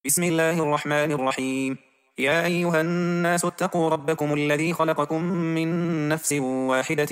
بسم الله الرحمن الرحيم. يا أيها الناس اتقوا ربكم الذي خلقكم من نفس واحدة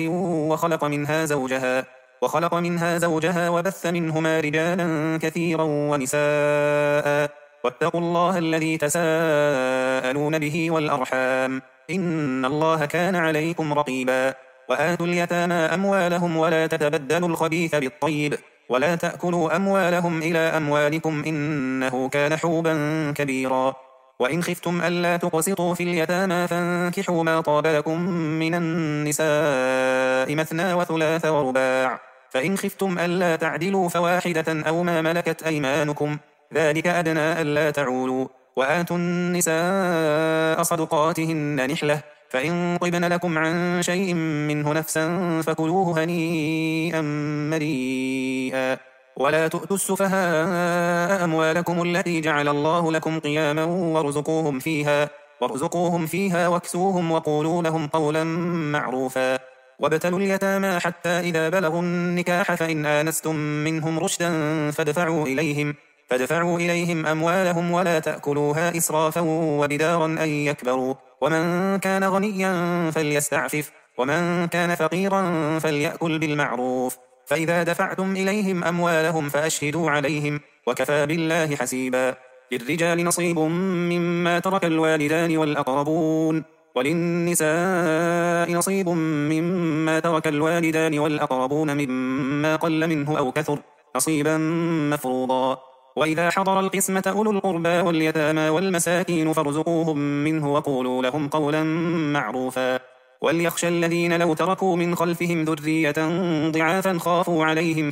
وخلق منها زوجها وبث منهما رجالا كثيرا ونساء. واتقوا الله الذي تساءلون به والأرحام، إن الله كان عليكم رقيبا. وآتوا اليتامى أموالهم ولا تتبدلوا الخبيث بالطيب، ولا تأكلوا أموالهم إلى أموالكم إنه كان حوبا كبيرا. وإن خفتم ألا تقسطوا في اليتامى فانكحوا ما طاب لكم من النساء مثنى وثلاث ورباع، فإن خفتم ألا تعدلوا فواحدة أو ما ملكت أيمانكم، ذلك أدنى ألا تعولوا. وآتوا النساء صدقاتهن نحلة، فإن طبن لكم عن شيء منه نفسا فكلوه هنيئا مريئا. ولا تؤتوا السفهاء أموالكم التي جعل الله لكم قياما وارزقوهم فيها واكسوهم وقولوا لهم قولا معروفا. وابتلوا اليتامى حتى إذا بلغوا النكاح فإن آنستم منهم رشدا فادفعوا إليهم أموالهم ولا تأكلوها إسرافا وبدارا أن يكبروا. ومن كان غنيا فليستعفف، ومن كان فقيرا فليأكل بالمعروف. فإذا دفعتم إليهم أموالهم فأشهدوا عليهم، وكفى بالله حسيبا. للرجال نصيب مما ترك الوالدان والأقربون، وللنساء نصيب مما ترك الوالدان والأقربون مما قل منه أو كثر نصيبا مفروضا. وإذا حضر القسمة أولو القربى واليتامى والمساكين فارزقوهم منه وقولوا لهم قولا معروفا. وليخشى الذين لو تركوا من خلفهم ذرية ضعافا خافوا عليهم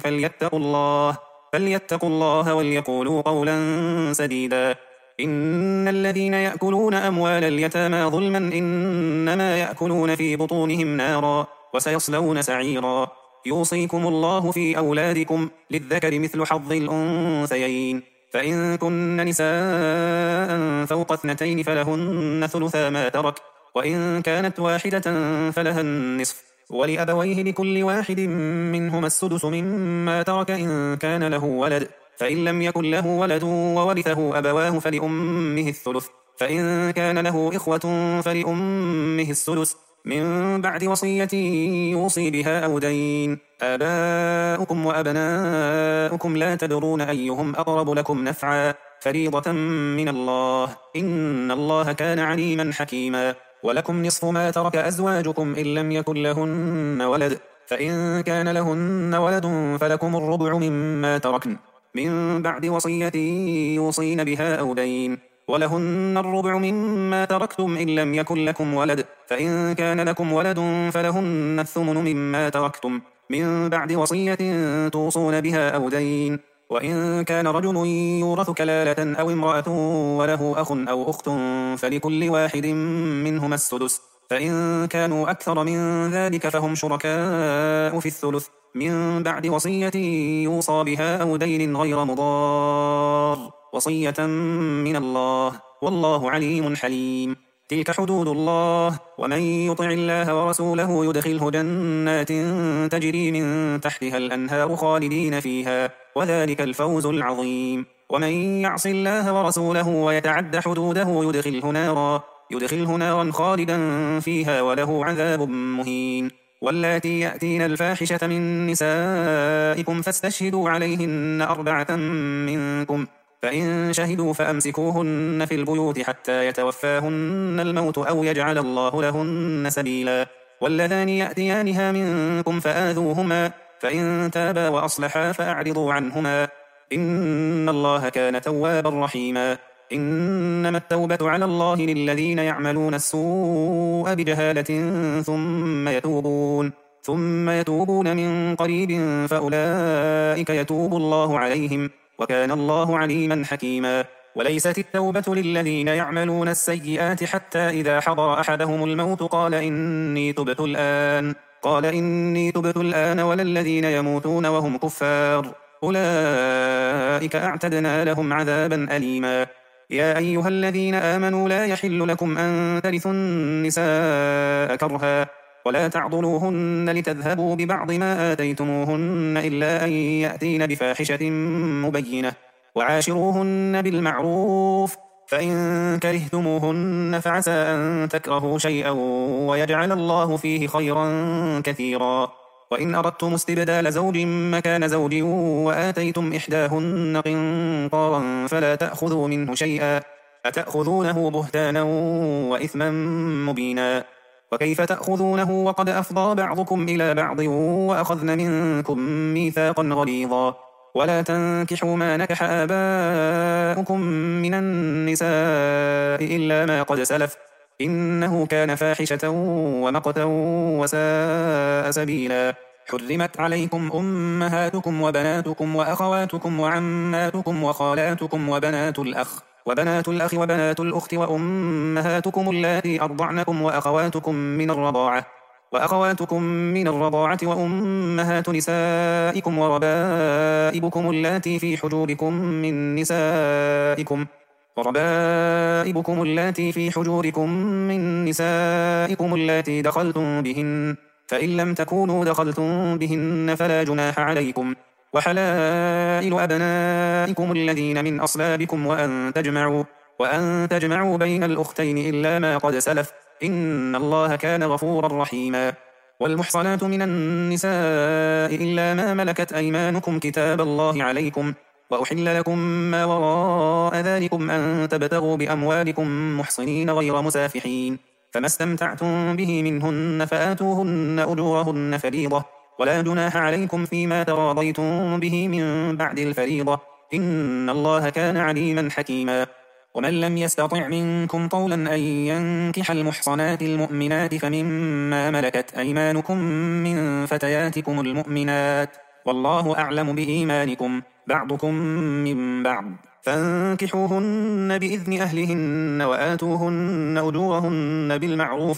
فليتقوا الله وليقولوا قولا سديدا. إن الذين يأكلون أموال اليتامى ظلما إنما يأكلون في بطونهم نارا وسيصلون سعيرا. يوصيكم الله في أولادكم للذكر مثل حظ الأنثيين، فإن كن نساء فوق 2 فلهن ثلثا ما ترك، وإن كانت واحدة فلها النصف، ولأبويه لكل واحد منهما السدس مما ترك إن كان له ولد، فإن لم يكن له ولد وورثه أبواه فلأمه الثلث، فإن كان له إخوة فلأمه السدس من بعد وصية يوصي بها أو دين. آباؤكم وأبناؤكم لا تدرون أيهم أقرب لكم نفعا، فريضة من الله، إن الله كان عليما حكيما. ولكم نصف ما ترك أزواجكم إن لم يكن لهن ولد، فإن كان لهن ولد فلكم الربع مما تركن من بعد وصية يوصين بها أو دين. ولهن الربع مما تركتم إن لم يكن لكم ولد، فإن كان لكم ولد فلهن الثمن مما تركتم من بعد وصية توصون بها أو دين. وإن كان رجل يورث كلالة أو امرأة وله أخ أو أخت فلكل واحد منهما السدس، فإن كانوا أكثر من ذلك فهم شركاء في الثلث من بعد وصية يوصى بها أو دين غير مضار، وصية من الله، والله عليم حليم. تلك حدود الله، ومن يطع الله ورسوله يدخله جنات تجري من تحتها الأنهار خالدين فيها، وذلك الفوز العظيم. ومن يعص الله ورسوله ويتعد حدوده يدخله نارا خالدا فيها وله عذاب مهين. واللاتي يأتين الفاحشة من نسائكم فاستشهدوا عليهن 4 منكم، فإن شهدوا فأمسكوهن في البيوت حتى يتوفاهن الموت أو يجعل الله لهن سبيلا. واللذان يأتيانها منكم فآذوهما، فإن تابا وأصلحا فأعرضوا عنهما، إن الله كان توابا رحيما. إنما التوبة على الله للذين يعملون السوء بجهالة ثم يتوبون من قريب فأولئك يتوب الله عليهم، وكان الله عليما حكيما. وليست التوبة للذين يعملون السيئات حتى إذا حضر أحدهم الموت قال إني تبت الآن ولا الذين يموتون وهم كفار، أولئك أعتدنا لهم عذابا أليما. يا أيها الذين آمنوا لا يحل لكم أن ترثوا النساء كرها، ولا تعضلوهن لتذهبوا ببعض ما آتيتموهن إلا أن يأتين بفاحشة مبينة، وعاشروهن بالمعروف، فإن كرهتموهن فعسى أن تكرهوا شيئا ويجعل الله فيه خيرا كثيرا. وإن أردتم استبدال زوج مكان زوج وآتيتم إحداهن قنطارا فلا تأخذوا منه شيئا، أتأخذونه بهتانا وإثما مبينا. وكيف تأخذونه وقد أفضى بعضكم إلى بعض وأخذن منكم ميثاقا غليظا. ولا تنكحوا ما نكح آباؤكم من النساء إلا ما قد سلف، إنه كان فاحشة ومقتا وساء سبيلا. حرمت عليكم أمهاتكم وبناتكم وأخواتكم وعماتكم وخالاتكم وبنات الأخ وبنات الأخت وأمهاتكم اللاتي أرضعنكم وأخواتكم من الرضاعة وأمهات نسائكم وربائبكم اللاتي في حجوركم من نسائكم اللاتي دخلتم بهن، فإن لم تكونوا دخلتم بهن فلا جناح عليكم. وحلائل أبنائكم الذين من أصلابكم وأن تجمعوا بين الأختين إلا ما قد سلف، إن الله كان غفورا رحيما. والمحصنات من النساء إلا ما ملكت أيمانكم كتاب الله عليكم، وأحل لكم ما وراء ذلكم أن تبتغوا بأموالكم محصنين غير مسافحين، فما استمتعتم به منهن فآتوهن أجورهن فريضة، ولا جناح عليكم فيما تراضيتم به من بعد الفريضة، إن الله كان عليما حكيما. ومن لم يستطع منكم طولا أن ينكح المحصنات المؤمنات فمما ملكت أيمانكم من فتياتكم المؤمنات، والله أعلم بإيمانكم، بعضكم من بعض، فانكحوهن بإذن أهلهن وآتوهن أجورهن بالمعروف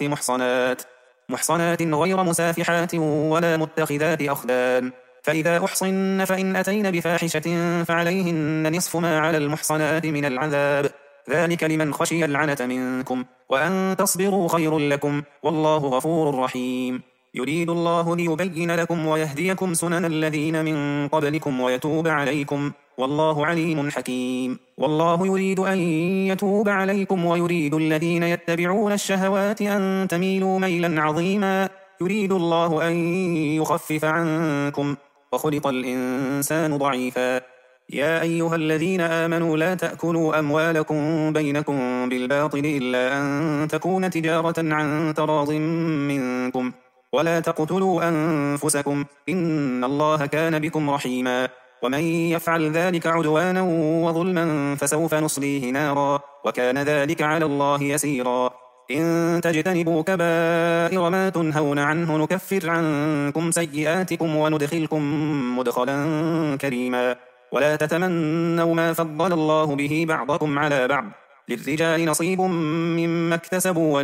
محصنات غير مسافحات ولا متخذات أخدان. فإذا أحصن فإن أتين بفاحشة فعليهن نصف ما على المحصنات من العذاب، ذلك لمن خشي العنة منكم، وأن تصبروا خير لكم، والله غفور رحيم. يريد الله ليبين لكم ويهديكم سنن الذين من قبلكم ويتوب عليكم، والله عليم حكيم. والله يريد أن يتوب عليكم ويريد الذين يتبعون الشهوات أن تميلوا ميلا عظيما. يريد الله أن يخفف عنكم، وخلق الإنسان ضعيفا. يا أيها الذين آمنوا لا تأكلوا أموالكم بينكم بالباطل إلا أن تكون تجارة عن تراض منكم، ولا تقتلوا أنفسكم، إن الله كان بكم رحيما. ومن يفعل ذلك عدوانا وظلما فسوف نصليه نارا، وكان ذلك على الله يسيرا. إن تجتنبوا كبائر ما تنهون عنه نكفر عنكم سيئاتكم وندخلكم مدخلا كريما. ولا تتمنوا ما فضل الله به بعضكم على بعض، للرجال نصيب مما اكتسبوا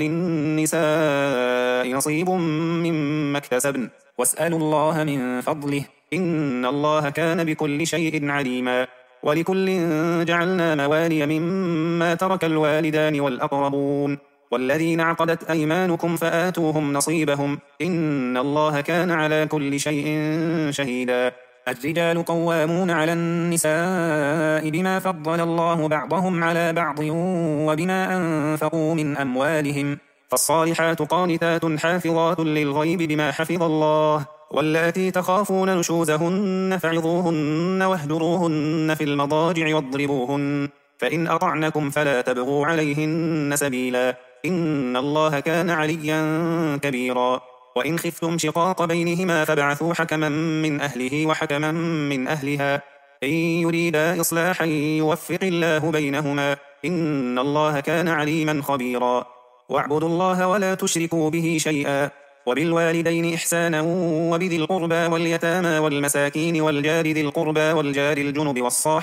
وللنساء نصيب مما اكتسبن، واسألوا الله من فضله، إن الله كان بكل شيء عليما. ولكل جعلنا موالي مما ترك الوالدان والأقربون، والذين عقدت أيمانكم فآتوهم نصيبهم، إن الله كان على كل شيء شهيدا. الرجال قوامون على النساء بما فضل الله بعضهم على بعض وبما أنفقوا من أموالهم، فالصالحات قانتات حافظات للغيب بما حفظ الله. واللاتي تخافون نشوزهن فعظوهن واهجروهن في المضاجع واضربوهن، فإن أطعنكم فلا تبغوا عليهن سبيلا، إن الله كان عليا كبيرا. وإن خفتم شقاق بينهما فابعثوا حكما من أهله وحكما من أهلها، إن يريدا إصلاحا يوفق الله بينهما، إن الله كان عليما خبيرا. واعبدوا الله ولا تشركوا به شيئا، وبالوالدين إحسانا، وبذي القربى واليتامى والمساكين والجار ذي القربى والجار الجنب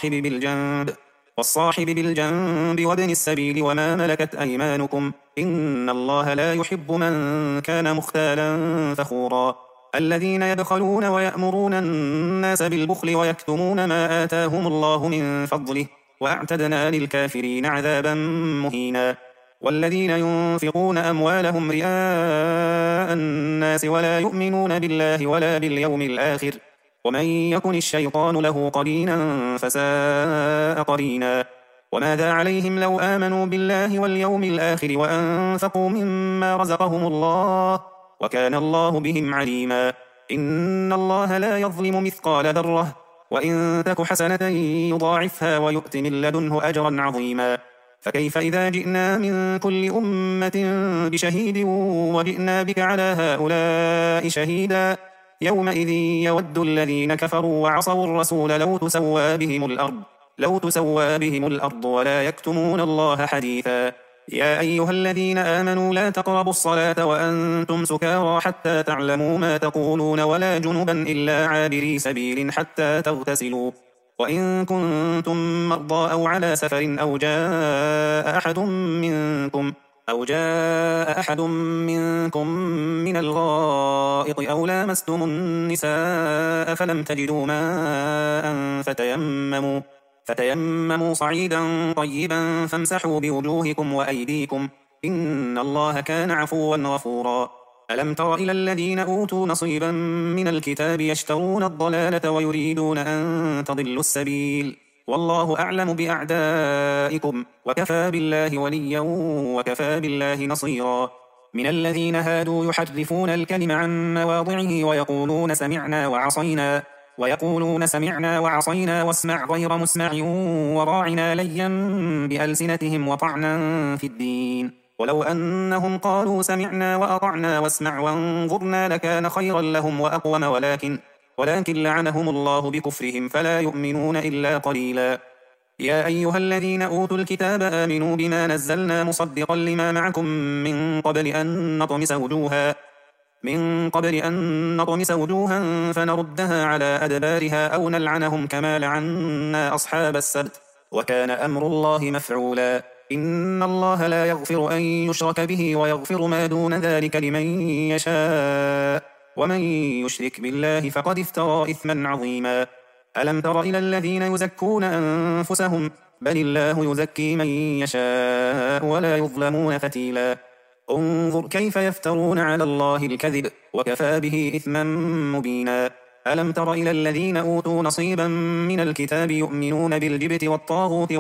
والصاحب بالجنب وابن السبيل وما ملكت أيمانكم، إن الله لا يحب من كان مختالا فخورا. الذين يبخلون ويأمرون الناس بالبخل ويكتمون ما آتاهم الله من فضله، وأعتدنا للكافرين عذابا مهينا. والذين ينفقون أموالهم رئاء الناس ولا يؤمنون بالله ولا باليوم الآخر، ومن يكن الشيطان له قرينا فساء قرينا. وماذا عليهم لو آمنوا بالله واليوم الآخر وأنفقوا مما رزقهم الله وكان الله بهم عليما. إن الله لا يظلم مثقال ذرة وإن تك حسنة يضاعفها ويؤت من لدنه أجرا عظيما. فكيف إذا جئنا من كل أمة بشهيد وجئنا بك على هؤلاء شهيدا يومئذ يود الذين كفروا وعصوا الرسول لو تسوى بهم الأرض ولا يكتمون الله حديثا. يا أيها الذين آمنوا لا تقربوا الصلاة وأنتم سكارى حتى تعلموا ما تقولون ولا جنبا إلا عابري سبيل حتى تغتسلوا وإن كنتم مرضى أو على سفر أو جاء أحد منكم من الغائط أو لامستم النساء فلم تجدوا ماء فتيمموا صعيدا طيبا فامسحوا بوجوهكم وأيديكم إن الله كان عفوا غفورا. ألم تر إلى الذين أوتوا نصيبا من الكتاب يشترون الضلالة ويريدون أن تضلوا السبيل والله أعلم بأعدائكم وكفى بالله وليا وكفى بالله نصيرا. من الذين هادوا يحرفون الكلم عن مواضعه ويقولون سمعنا وعصينا واسمع غير مسمع وراعنا ليا بألسنتهم وطعنا في الدين ولو أنهم قالوا سمعنا وأطعنا واسمع وانظرنا لكان خيرا لهم وأقوم ولكن لعنهم الله بكفرهم فلا يؤمنون إلا قليلا. يا أيها الذين أوتوا الكتاب آمنوا بما نزلنا مصدقا لما معكم من قبل أن نطمس وجوها فنردها على أدبارها أو نلعنهم كما لعنا أصحاب السبت وكان أمر الله مفعولا. إن الله لا يغفر أن يشرك به ويغفر ما دون ذلك لمن يشاء ومن يشرك بالله فقد افترى إثما عظيما. ألم تر إلى الذين يزكون أنفسهم بل الله يزكي من يشاء ولا يظلمون فتيلا. انظر كيف يفترون على الله الكذب وكفى به إثما مبينا. ألم تر إلى الذين أوتوا نصيبا من الكتاب يؤمنون بالجبت والطاغوت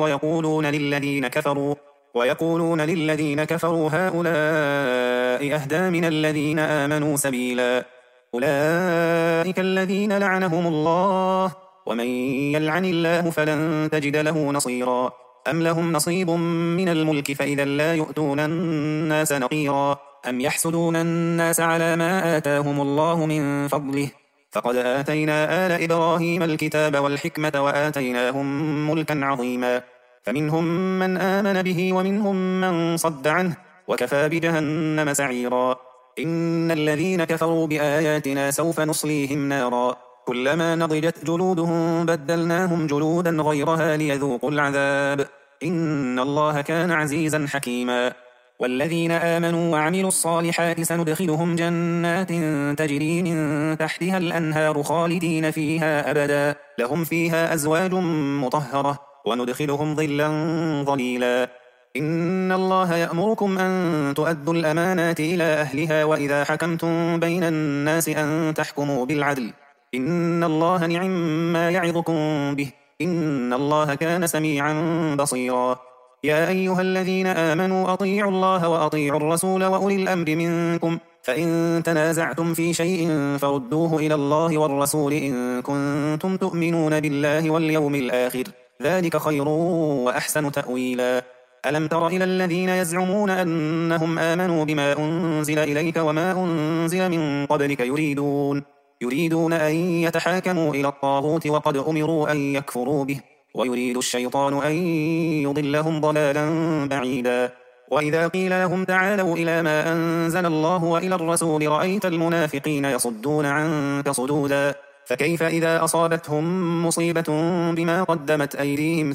ويقولون للذين كفروا هؤلاء أهدى من الذين آمنوا سبيلا. أولئك الذين لعنهم الله ومن يلعن الله فلن تجد له نصيرا. أم لهم نصيب من الملك فإذا لا يؤتون الناس نقيرا. أم يحسدون الناس على ما آتاهم الله من فضله فقد آتينا آل إبراهيم الكتاب والحكمة وآتيناهم ملكا عظيما. فمنهم من آمن به ومنهم من صد عنه وكفى بجهنم سعيرا. إن الذين كفروا بآياتنا سوف نصليهم نارا كلما نضجت جلودهم بدلناهم جلودا غيرها ليذوقوا العذاب إن الله كان عزيزا حكيما. والذين آمنوا وعملوا الصالحات سندخلهم جنات تجري من تحتها الأنهار خالدين فيها أبدا لهم فيها أزواج مطهرة وندخلهم ظلا ظليلا. إن الله يأمركم أن تؤدوا الأمانات إلى أهلها وإذا حكمتم بين الناس أن تحكموا بالعدل إن الله نعم ما يعظكم به إن الله كان سميعا بصيرا. يا أيها الذين آمنوا أطيعوا الله وأطيعوا الرسول وأولي الأمر منكم فإن تنازعتم في شيء فردوه إلى الله والرسول إن كنتم تؤمنون بالله واليوم الآخر ذلك خير وأحسن تأويلا. ألم تر إلى الذين يزعمون أنهم آمنوا بما أنزل إليك وما أنزل من قبلك يريدون أن يتحاكموا إلى الطاغوت وقد أمروا أن يكفروا به ويريد الشيطان أن يضلهم ضلالا بعيدا. وإذا قيل لهم تعالوا إلى ما أنزل الله وإلى الرسول رأيت المنافقين يصدون عنك صدودا. فكيف إذا أصابتهم مصيبة بما قدمت أيديهم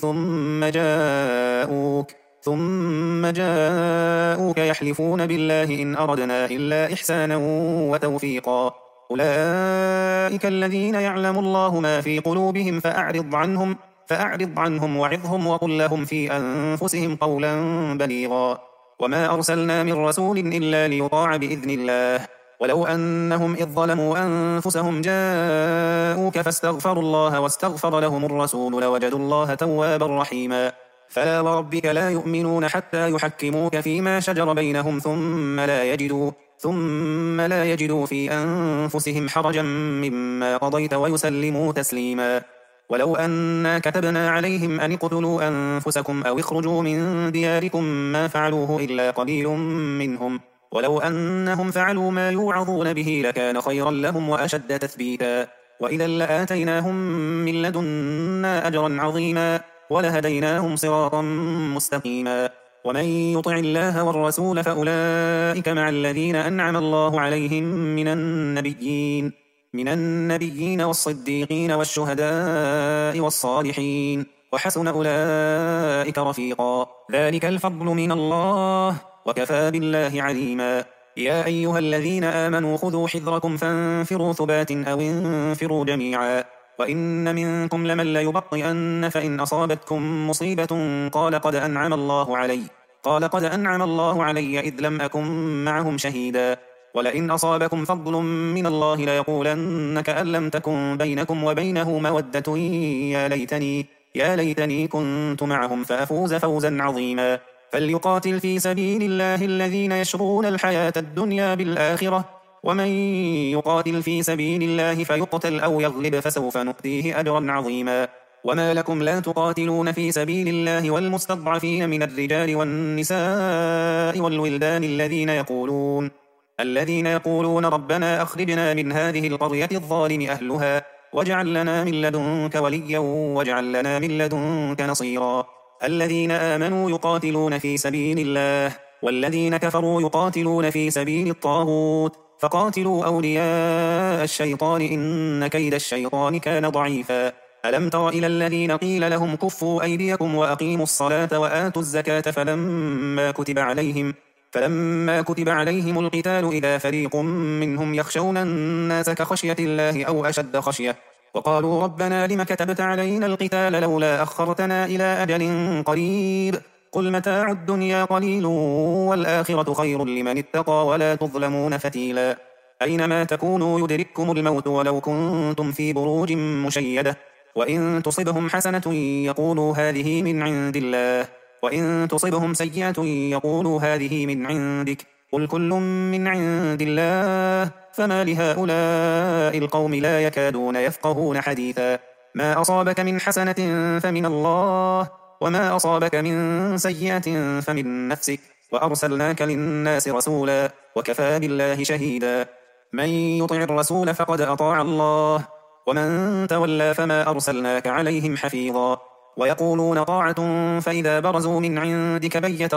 ثم جاءوك يحلفون بالله إن أردنا إلا إحسانا وتوفيقا أولئك الذين يعلم الله ما في قلوبهم فأعرض عنهم وعظهم وقل لهم في أنفسهم قولا بليغا. وما أرسلنا من رسول إلا ليطاع بإذن الله ولو أنهم إذ ظلموا أنفسهم جاءوك فاستغفروا الله واستغفر لهم الرسول لوجدوا الله توابا رحيما. فلا وربك لا يؤمنون حتى يحكموك فيما شجر بينهم ثم لا يجدوا في أنفسهم حرجا مما قضيت ويسلموا تسليما. ولو أنا كتبنا عليهم أن اقتلوا أنفسكم أو اخرجوا من دياركم ما فعلوه إلا قليل منهم، ولو أنهم فعلوا ما يوعظون به لكان خيرا لهم وأشد تثبيتا، وإذا لآتيناهم من لدنا أجرا عظيما ولهديناهم صراطا مستقيما. ومن يطع الله والرسول فأولئك مع الذين أنعم الله عليهم من النبيين والصديقين والشهداء والصالحين، وحسن أولئك رفيقا. ذلك الفضل من الله وكفى بالله عليما. يا أيها الذين آمنوا خذوا حذركم فانفروا ثبات أو انفروا جميعا. وإن منكم لمن ليبطئن فإن أصابتكم مصيبة قال قد أنعم الله علي إذ لم أكن معهم شهيدا. ولئن أصابكم فضل من الله ليقولن كأن لم تكن بينكم وبينه مودة يا ليتني كنت معهم فأفوز فوزا عظيما. فليقاتل في سبيل الله الذين يشرون الحياة الدنيا بالآخرة، ومن يقاتل في سبيل الله فيقتل أو يغلب فسوف نؤتيه أجرا عظيما. وما لكم لا تقاتلون في سبيل الله والمستضعفين من الرجال والنساء والولدان الذين يقولون ربنا أخرجنا من هذه القرية الظالم أهلها واجعل لنا من لدنك وليا واجعل لنا من لدنك نصيرا. الذين آمنوا يقاتلون في سبيل الله والذين كفروا يقاتلون في سبيل الطاغوت فقاتلوا أولياء الشيطان إن كيد الشيطان كان ضعيفا. ألم تر إلى الذين قيل لهم كفوا أيديكم وأقيموا الصلاة وآتوا الزكاة فلما كتب عليهم القتال إذا فريق منهم يخشون الناس كخشية الله أو أشد خشية وقالوا ربنا لم كتبت علينا القتال لولا أخرتنا إلى أجل قريب قل متاع الدنيا قليل والآخرة خير لمن اتقى ولا تظلمون فتيلا. أينما تكونوا يدرككم الموت ولو كنتم في بروج مشيدة وإن تصبهم حسنة يقولوا هذه من عند الله وإن تصبهم سيئة يقولوا هذه من عندك قل كل من عند الله فما لهؤلاء القوم لا يكادون يفقهون حديثا. ما أصابك من حسنة فمن الله وما أصابك من سيئة فمن نفسك وأرسلناك للناس رسولا وكفى بالله شهيدا. من يطع الرسول فقد أطاع الله ومن تولى فما أرسلناك عليهم حفيظا. ويقولون طاعة فإذا برزوا من عندك بيت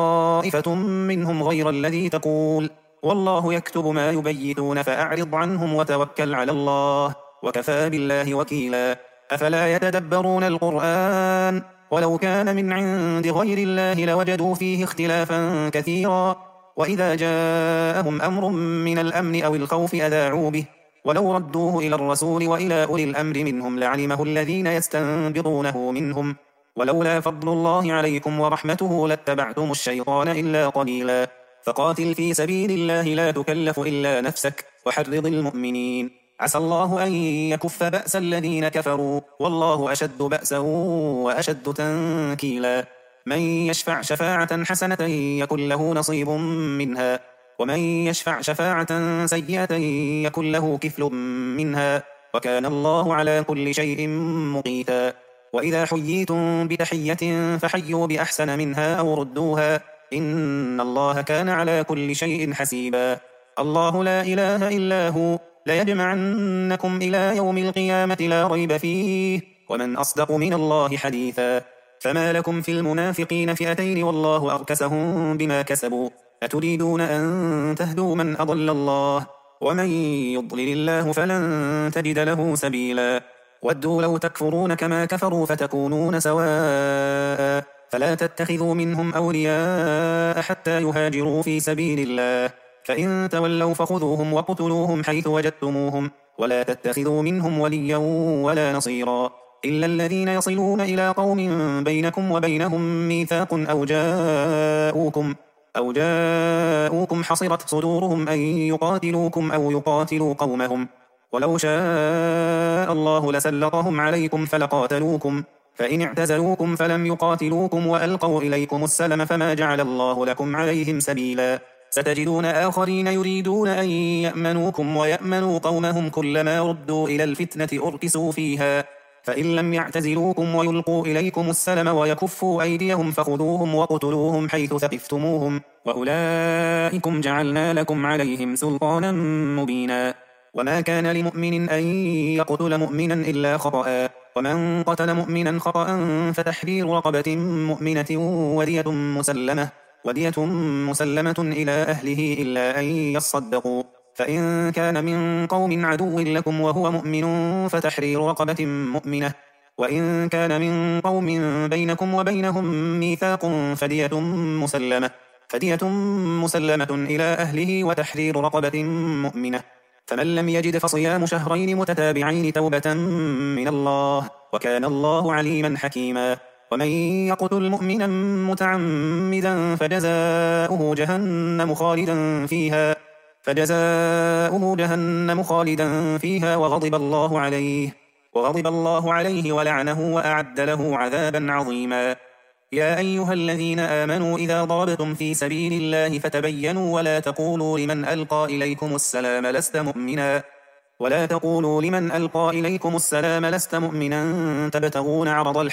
طائفة منهم غير الذي تقول والله يكتب ما يبيتون فأعرض عنهم وتوكل على الله وكفى بالله وكيلا. أفلا يتدبرون القرآن ولو كان من عند غير الله لوجدوا فيه اختلافا كثيرا وإذا جاءهم أمر من الأمن أو الخوف أذاعوا به ولو ردوه إلى الرسول وإلى أولي الأمر منهم لعلمه الذين يستنبطونه منهم ولولا فضل الله عليكم ورحمته لاتبعتم الشيطان إلا قليلا. فقاتل في سبيل الله لا تكلف إلا نفسك وحرض المؤمنين عسى الله أن يكف بأس الذين كفروا والله أشد بأسا وأشد تنكيلا. من يشفع شفاعة حسنة يكن له نصيب منها ومن يشفع شفاعة سيئة يكن له كفل منها وكان الله على كل شيء مقيتا. وإذا حييتم بتحية فحيوا بأحسن منها أو ردوها إن الله كان على كل شيء حسيبا. الله لا إله إلا هو ليجمعنكم إلى يوم القيامة لا ريب فيه ومن أصدق من الله حديثا. فما لكم في المنافقين فئتين والله أركسهم بما كسبوا أتريدون أن تهدوا من أضل الله ومن يضلل الله فلن تجد له سبيلا. ودوا لو تكفرون كما كفروا فتكونون سواء فلا تتخذوا منهم أولياء حتى يهاجروا في سبيل الله فإن تولوا فخذوهم وقتلوهم حيث وجدتموهم ولا تتخذوا منهم وليا ولا نصيرا إلا الذين يصلون إلى قوم بينكم وبينهم ميثاق أو جاءوكم حصرت صدورهم أن يقاتلوكم أو يقاتلوا قومهم، ولو شاء الله لسلطهم عليكم فلقاتلوكم، فإن اعتزلوكم فلم يقاتلوكم وألقوا إليكم السلم فما جعل الله لكم عليهم سبيلا. ستجدون آخرين يريدون أن يأمنوكم ويأمنوا قومهم كلما ردوا إلى الفتنة أركسوا فيها، فإن لم يعتزلوكم ويلقوا إليكم السلم ويكفوا أيديهم فخذوهم وقتلوهم حيث ثقفتموهم، وأولئكم جعلنا لكم عليهم سلطانا مبينا. وما كان لمؤمن أن يقتل مؤمنا إلا خطأ، ومن قتل مؤمنا خطأ فتحرير رقبة مؤمنة ودية مسلمة إلى أهله إلا أن يصدقوا، فإن كان من قوم عدو لكم وهو مؤمن فتحرير رقبة مؤمنة، وإن كان من قوم بينكم وبينهم ميثاق فدية مسلمة إلى أهله وتحرير رقبة مؤمنة. فمن لم يجد فصيام شهرين متتابعين توبة من الله، وكان الله عليما حكيما. ومن يقتل مؤمنا متعمدا فجزاؤه جهنم خالدا فيها وغضب الله عليه ولعنه وأعد له عذابا عظيما. يا أيها الذين آمنوا إذا ضربتم في سبيل الله فتبينوا ولا تقولوا لمن ألقى إليكم السلام لست مؤمنا تبتغون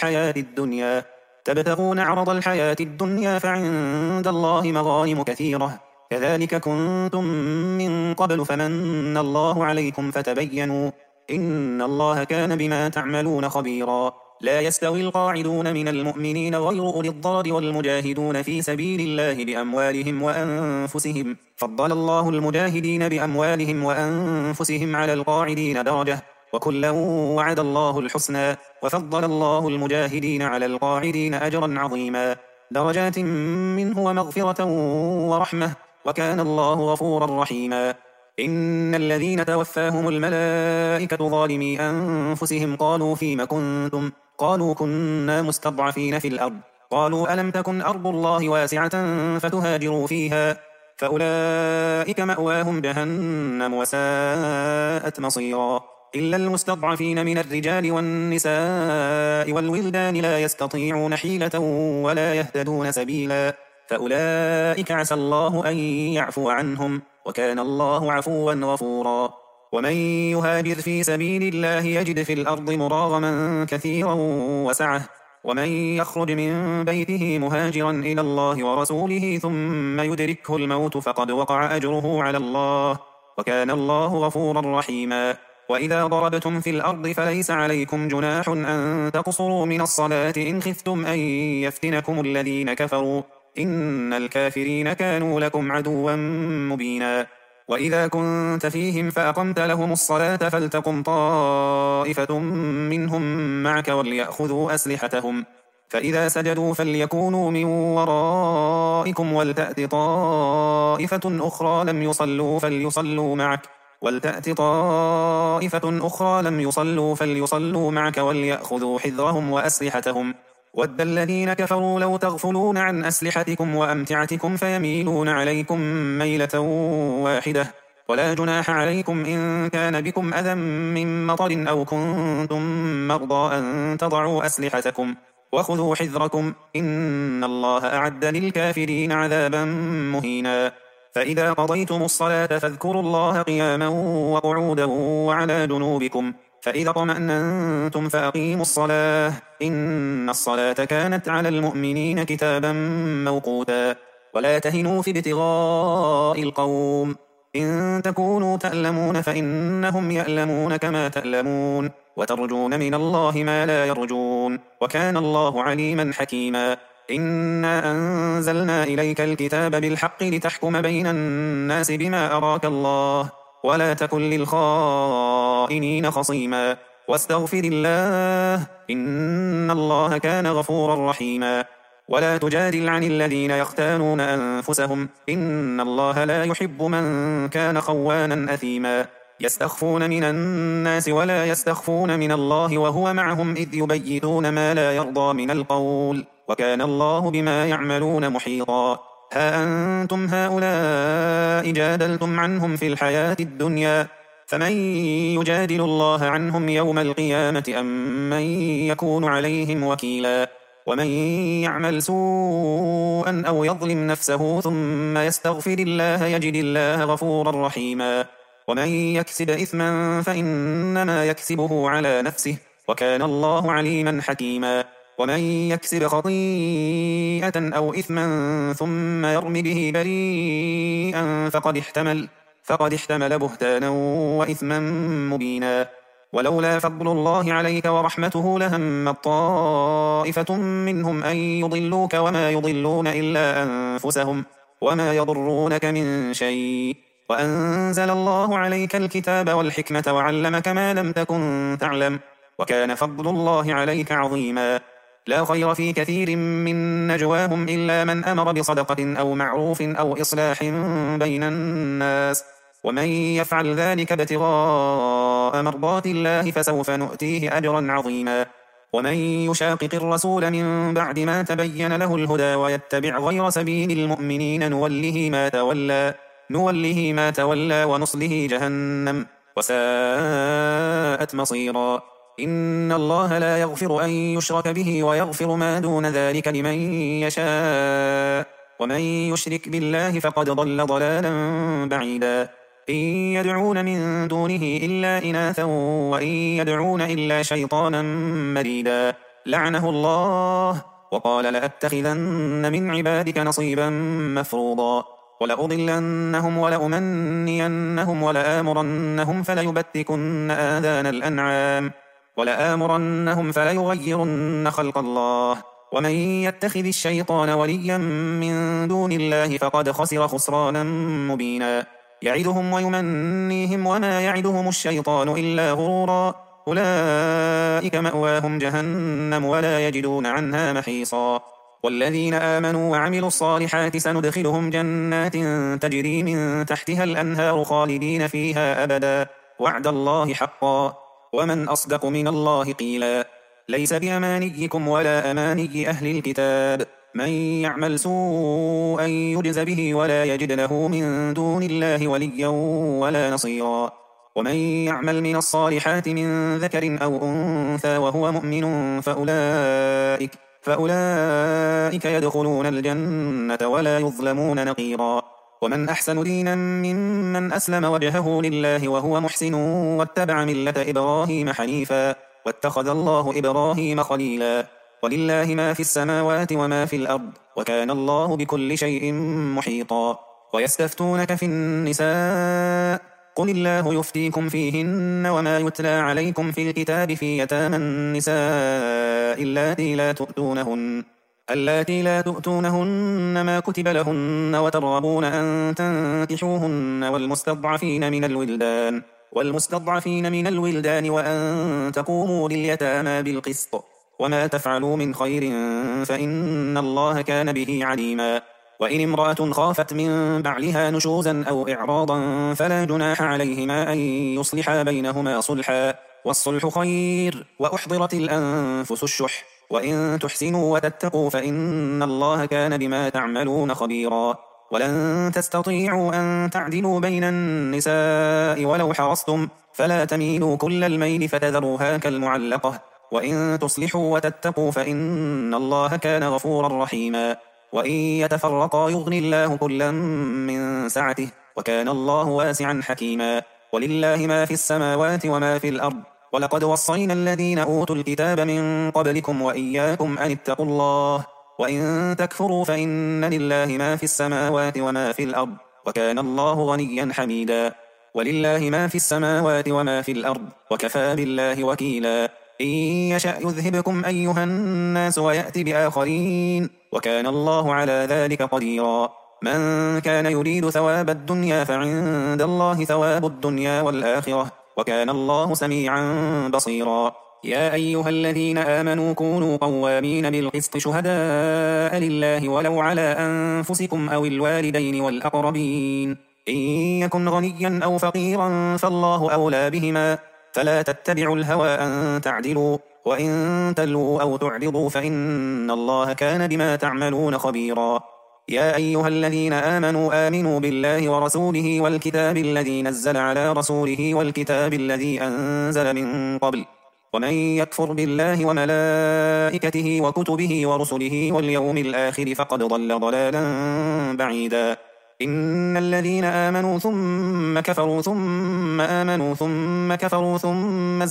عرض الحياة الدنيا فعند الله مغانم كثيرة، كذلك كنتم من قبل فمن الله عليكم فتبينوا، إن الله كان بما تعملون خبيرا. لا يستوي القاعدون من المؤمنين غير أولي الضرر والمجاهدون في سبيل الله بأموالهم وأنفسهم، فضل الله المجاهدين بأموالهم وأنفسهم على القاعدين درجة، وكلا وعد الله الحسنى، وفضل الله المجاهدين على القاعدين أجرا عظيما، درجات منه ومغفرة ورحمة، وكان الله غفورا رحيما. إن الذين توفاهم الملائكة ظالمي أنفسهم قالوا فيم كنتم؟ قالوا كنا مستضعفين في الأرض، قالوا ألم تكن أرض الله واسعة فتهاجروا فيها، فأولئك مأواهم جهنم وساءت مصيرا، إلا المستضعفين من الرجال والنساء والولدان لا يستطيعون حيلة ولا يهتدون سبيلا، فأولئك عسى الله أن يعفو عنهم، وكان الله عفوا غفورا. ومن يهاجر في سبيل الله يجد في الأرض مراغما كثيرا وسعة، ومن يخرج من بيته مهاجرا إلى الله ورسوله ثم يدركه الموت فقد وقع أجره على الله، وكان الله غفورا رحيما. وإذا ضربتم في الأرض فليس عليكم جناح أن تقصروا من الصلاة إن خفتم أن يفتنكم الذين كفروا، إن الكافرين كانوا لكم عدوا مبينا. وإذا كنت فيهم فأقمت لهم الصلاة فلتقم طائفة منهم معك وليأخذوا أسلحتهم، فإذا سجدوا فليكونوا من ورائكم ولتأت طائفة أخرى لم يصلوا فليصلوا معك وليأخذوا حذرهم وأسلحتهم. ود الذين كفروا لو تغفلون عن أسلحتكم وأمتعتكم فيميلون عليكم ميلة واحدة، ولا جناح عليكم إن كان بكم أذى من مطر أو كنتم مرضى أن تضعوا أسلحتكم، وخذوا حذركم إن الله أعد للكافرين عذابا مهينا. فإذا قضيتم الصلاة فاذكروا الله قياما وقعودا وعلى جنوبكم، فإذا اطمأننتم فأقيموا الصلاة إن الصلاة كانت على المؤمنين كتابا موقوتا. ولا تهنوا في ابتغاء القوم، إن تكونوا تألمون فإنهم يألمون كما تألمون، وترجون من الله ما لا يرجون، وكان الله عليما حكيما. إنا أنزلنا إليك الكتاب بالحق لتحكم بين الناس بما أراك الله، ولا تكن للخائنين خصيما، واستغفر الله إن الله كان غفورا رحيما. ولا تجادل عن الذين يختانون أنفسهم إن الله لا يحب من كان خوانا أثيما، يستخفون من الناس ولا يستخفون من الله وهو معهم إذ يبيتون ما لا يرضى من القول، وكان الله بما يعملون محيطا. ها أنتم هؤلاء جادلتم عنهم في الحياة الدنيا، فمن يجادل الله عنهم يوم القيامة أم من يكون عليهم وكيلا؟ ومن يعمل سوءا أو يظلم نفسه ثم يستغفر الله يجد الله غفورا رحيما. ومن يكسب إثما فإنما يكسبه على نفسه، وكان الله عليما حكيما. ومن يكسب خطيئة أو إثما ثم يرم به بريئا فقد احتمل بهتانا وإثما مبينا. ولولا فضل الله عليك ورحمته لهم طائفة منهم أن يضلوك وما يضلون إلا أنفسهم وما يضرونك من شيء، وأنزل الله عليك الكتاب والحكمة وعلمك ما لم تكن تعلم، وكان فضل الله عليك عظيما. لا خير في كثير من نجواهم إلا من أمر بصدقة أو معروف أو إصلاح بين الناس، ومن يفعل ذلك ابتغاء مرضات الله فسوف نؤتيه أجرا عظيما. ومن يشاقق الرسول من بعد ما تبين له الهدى ويتبع غير سبيل المؤمنين نوله ما تولى ونصله جهنم وساءت مصيرا. إن الله لا يغفر أن يشرك به ويغفر ما دون ذلك لمن يشاء، ومن يشرك بالله فقد ضل ضلالا بعيدا. إن يدعون من دونه إلا إناثا وإن يدعون إلا شيطانا مريدا لعنه الله وقال لأتخذن من عبادك نصيبا مفروضا. ولأضلنهم ولأمنينهم ولآمرنهم فليبتكن آذان الأنعام ولآمرنهم فليغيرن خلق الله. ومن يتخذ الشيطان وليا من دون الله فقد خسر خسرانا مبينا. يعدهم ويمنيهم وما يعدهم الشيطان إلا غرورا. أولئك مأواهم جهنم ولا يجدون عنها محيصا. والذين آمنوا وعملوا الصالحات سندخلهم جنات تجري من تحتها الأنهار خالدين فيها أبدا وعد الله حقا ومن أصدق من الله قيلا. ليس بأمانيكم ولا أماني أهل الكتاب، من يعمل سوءا يجز به ولا يجد له من دون الله وليا ولا نصيرا. ومن يعمل من الصالحات من ذكر أو أنثى وهو مؤمن فأولئك يدخلون الجنة ولا يظلمون نقيرا. ومن أحسن دينا ممن أسلم وجهه لله وهو محسن واتبع ملة إبراهيم حنيفا واتخذ الله إبراهيم خليلا. ولله ما في السماوات وما في الأرض وكان الله بكل شيء محيطا. ويستفتونك في النساء قل الله يفتيكم فيهن وما يتلى عليكم في الكتاب في يتامى النساء اللاتي لا تؤتونهن ما كتب لهن وترغبون أن تنكحوهن والمستضعفين من الولدان وأن تقوموا لليتامى بالقسط وما تفعلوا من خير فإن الله كان به عليما. وإن امرأة خافت من بعلها نشوزا أو إعراضا فلا جناح عليهما أن يصلحا بينهما صلحا والصلح خير وأحضرت الأنفس الشح وإن تحسنوا وتتقوا فإن الله كان بما تعملون خبيرا. ولن تستطيعوا أن تعدلوا بين النساء ولو حرصتم فلا تميلوا كل الميل فتذروها كالمعلقة وإن تصلحوا وتتقوا فإن الله كان غفورا رحيما. وإن يتفرقا يغني الله كلا من سعته وكان الله واسعا حكيما. ولله ما في السماوات وما في الأرض ولقد وصينا الذين أوتوا الكتاب من قبلكم وإياكم أن اتقوا الله وإن تكفروا فإن لله ما في السماوات وما في الأرض وكان الله غنيا حميدا. ولله ما في السماوات وما في الأرض وكفى بالله وكيلا. إن يشأ يذهبكم أيها الناس ويأتي بآخرين وكان الله على ذلك قديرا. من كان يريد ثواب الدنيا فعند الله ثواب الدنيا والآخرة وكان الله سميعا بصيرا. يا أيها الذين آمنوا كونوا قوامين بالقسط شهداء لله ولو على أنفسكم أو الوالدين والأقربين إن يكن غنيا أو فقيرا فالله أولى بهما فلا تتبعوا الهوى أن تعدلوا وإن تلووا أو تعرضوا فإن الله كان بما تعملون خبيرا. يا أيها الذين آمنوا آمنوا بالله ورسوله والكتاب الذي نزل على رسوله والكتاب الذي أنزل من قبل ومن يكفر بالله وملائكته وكتبه ورسله واليوم الآخر فقد ضل ضلالا بعيدا. إن الذين آمنوا ثم كفروا ثم آمنوا ثم كفروا ثم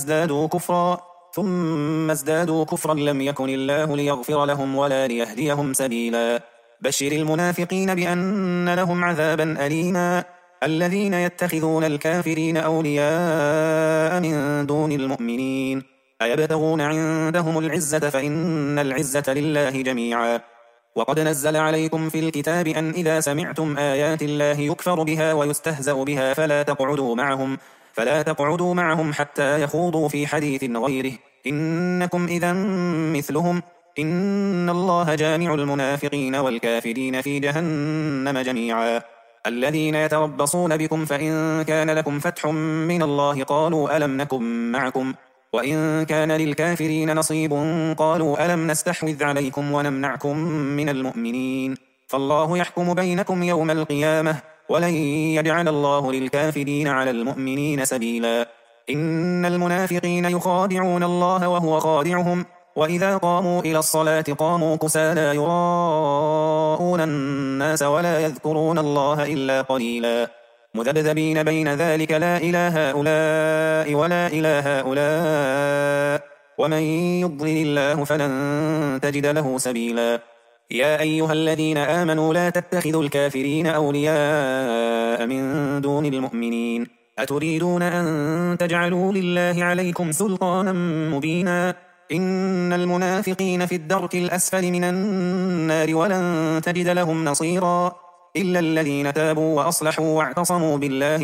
ازدادوا كفرا لم يكن الله ليغفر لهم ولا ليهديهم سبيلا. بشر المنافقين بأن لهم عذابا أليما. الذين يتخذون الكافرين أولياء من دون المؤمنين أيبتغون عندهم العزة فإن العزة لله جميعا. وقد نزل عليكم في الكتاب أن إذا سمعتم آيات الله يكفر بها ويستهزأ بها فلا تقعدوا معهم حتى يخوضوا في حديث غيره إنكم إذا مثلهم إن الله جامع المنافقين والكافرين في جهنم جميعا. الذين يتربصون بكم فإن كان لكم فتح من الله قالوا ألم نكن معكم وإن كان للكافرين نصيب قالوا ألم نستحوذ عليكم ونمنعكم من المؤمنين فالله يحكم بينكم يوم القيامة ولن يجعل الله للكافرين على المؤمنين سبيلا. إن المنافقين يخادعون الله وهو خادعهم وإذا قاموا إلى الصلاة قاموا كسالى يراءون الناس ولا يذكرون الله إلا قليلا مذبذبين بين ذلك لا إله هؤلاء ولا إله هؤلاء ومن يضلل الله فلن تجد له سبيلا. يا أيها الذين آمنوا لا تتخذوا الكافرين أولياء من دون المؤمنين أتريدون أن تجعلوا لله عليكم سلطانا مبينا. إن المنافقين في الدرك الأسفل من النار ولن تجد لهم نصيرا إلا الذين تابوا وأصلحوا واعتصموا بالله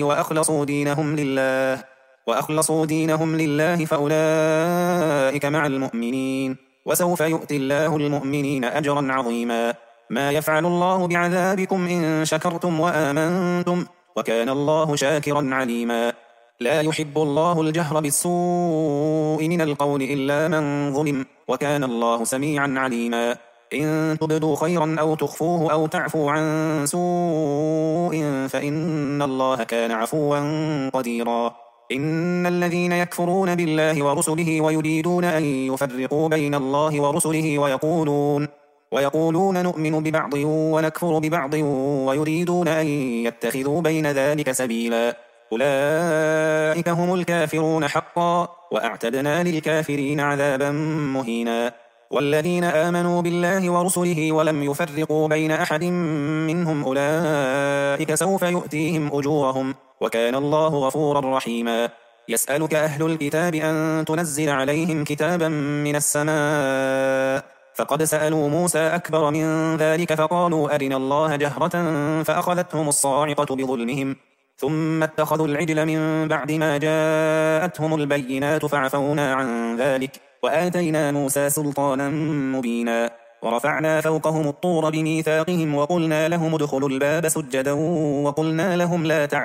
وأخلصوا دينهم لله فأولئك مع المؤمنين وسوف يؤتي الله المؤمنين أجرا عظيما. ما يفعل الله بعذابكم إن شكرتم وآمنتم وكان الله شاكرا عليما. لا يحب الله الجهر بالسوء من القول إلا من ظلم وكان الله سميعا عليما. إن تبدوا خيرا أو تخفوه أو تعفوا عن سوء فإن الله كان عفوا قديرا. إن الذين يكفرون بالله ورسله ويريدون أن يفرقوا بين الله ورسله ويقولون نؤمن ببعض ونكفر ببعض ويريدون أن يتخذوا بين ذلك سبيلا أولئك هم الكافرون حقا وأعتدنا للكافرين عذابا مهينا. والذين آمنوا بالله ورسله ولم يفرقوا بين أحد منهم أولئك سوف يؤتيهم أجورهم وكان الله غفورا رحيما. يسألك أهل الكتاب أن تنزل عليهم كتابا من السماء فقد سألوا موسى أكبر من ذلك فقالوا أرنا الله جهرة فأخذتهم الصاعقة بظلمهم ثم اتخذوا العجل من بعد ما جاءتهم البينات فعفونا عن ذلك وآتينا موسى سلطانا مبينا. ورفعنا فوقهم الطور بميثاقهم وقلنا لهم ادخلوا الباب سجدا وقلنا لهم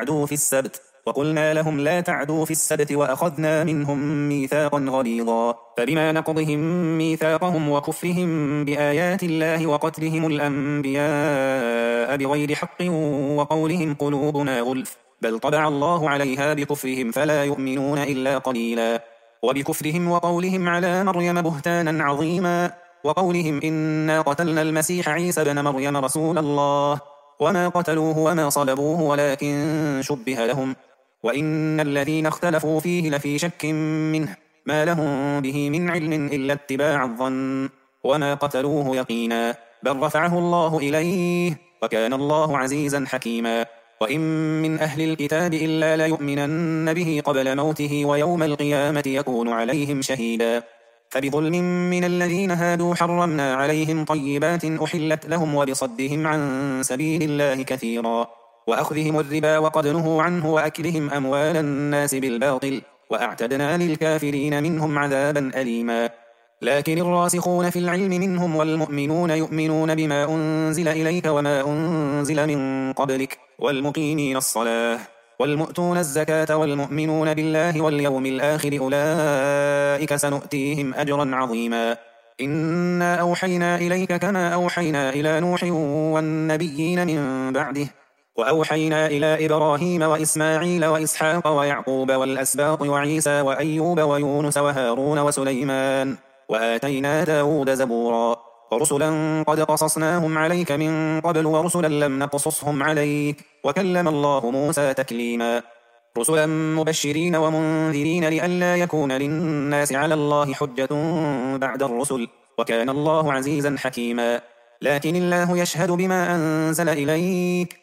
لا تعدوا في السبت وأخذنا منهم ميثاقا غليظا. فبما نقضهم ميثاقهم وكفرهم بآيات الله وقتلهم الأنبياء بغير حق وقولهم قلوبنا غلف بل طبع الله عليها بكفرهم فلا يؤمنون إلا قليلا. وبكفرهم وقولهم على مريم بهتانا عظيما وقولهم إنا قتلنا المسيح عيسى بن مريم رسول الله وما قتلوه وما صلبوه ولكن شبه لهم وإن الذين اختلفوا فيه لفي شك منه ما لهم به من علم إلا اتباع الظن وما قتلوه يقينا بل رفعه الله إليه وكان الله عزيزا حكيما. وإن من أهل الكتاب إلا ليؤمنن به قبل موته ويوم القيامة يكون عليهم شهيدا. فبظلم من الذين هادوا حرمنا عليهم طيبات أحلت لهم وبصدهم عن سبيل الله كثيرا وأخذهم الربا وقد نهوا عنه وأكلهم أموال الناس بالباطل وأعتدنا للكافرين منهم عذابا أليما. لكن الراسخون في العلم منهم والمؤمنون يؤمنون بما أنزل إليك وما أنزل من قبلك والمقيمين الصلاة والمؤتون الزكاة والمؤمنون بالله واليوم الآخر أولئك سنؤتيهم أجرا عظيما. إنا أوحينا إليك كما أوحينا إلى نوح والنبيين من بعده وأوحينا إلى إبراهيم وإسماعيل وإسحاق ويعقوب والأسباط وعيسى وأيوب ويونس وهارون وسليمان وآتينا داود زبورا ورسلا قد قصصناهم عليك من قبل ورسلا لم نقصصهم عليك وكلم الله موسى تكليما رسلا مبشرين ومنذرين لئلا يكون للناس على الله حجة بعد الرسل وكان الله عزيزا حكيما لكن الله يشهد بما أنزل إليك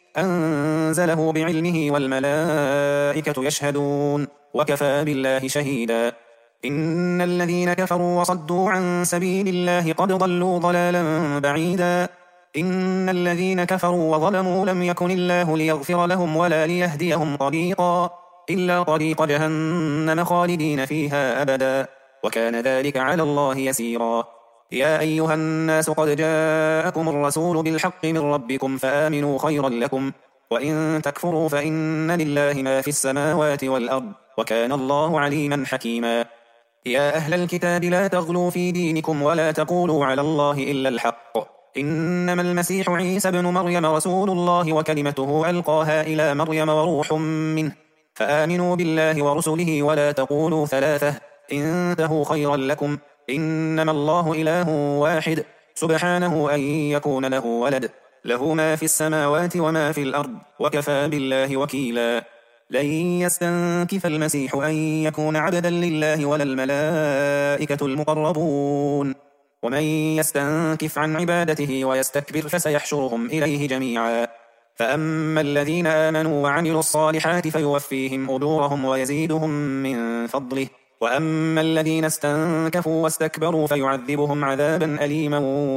أنزله بعلمه والملائكة يشهدون وكفى بالله شهيدا إن الذين كفروا وصدوا عن سبيل الله قد ضلوا ضلالا بعيدا إن الذين كفروا وظلموا لم يكن الله ليغفر لهم ولا ليهديهم طريقا إلا طريق جهنم خالدين فيها أبدا وكان ذلك على الله يسيرا يا أيها الناس قد جاءكم الرسول بالحق من ربكم فآمنوا خيرا لكم وإن تكفروا فإن لله ما في السماوات والأرض وكان الله عليما حكيما يا أهل الكتاب لا تغلوا في دينكم ولا تقولوا على الله إلا الحق إنما المسيح عيسى بن مريم رسول الله وكلمته ألقاها إلى مريم وروح منه فآمنوا بالله ورسله ولا تقولوا ثلاثة انتهوا خيرا لكم إنما الله إله واحد سبحانه أن يكون له ولد له ما في السماوات وما في الأرض وكفى بالله وكيلا لن يستنكف المسيح أن يكون عبدا لله ولا الملائكة المقربون ومن يستنكف عن عبادته ويستكبر فسيحشرهم إليه جميعا فأما الذين آمنوا وعملوا الصالحات فيوفيهم أجورهم ويزيدهم من فضله وأما الذين استنكفوا واستكبروا فيعذبهم عذابا أليما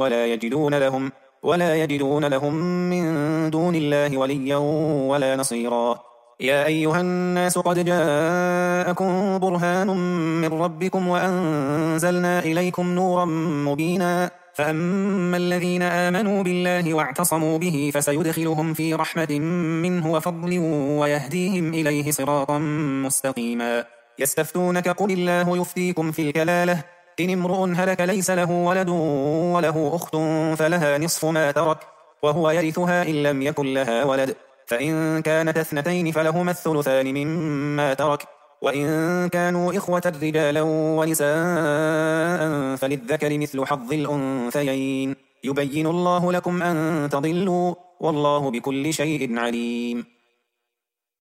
ولا يجدون لهم من دون الله وليا ولا نصيرا يا أيها الناس قد جاءكم برهان من ربكم وأنزلنا إليكم نورا مبينا فأما الذين آمنوا بالله واعتصموا به فسيدخلهم في رحمة منه وفضل ويهديهم إليه صراطا مستقيما يستفتونك قل الله يفتيكم في الكلالة إن امرؤ هلك ليس له ولد وله أخت فلها نصف ما ترك وهو يرثها إن لم يكن لها ولد فإن كانت اثنتين فلهما الثلثان مما ترك وإن كانوا إخوة رجالا ونساء فللذكر مثل حظ الأنثيين يبين الله لكم أن تضلوا والله بكل شيء عليم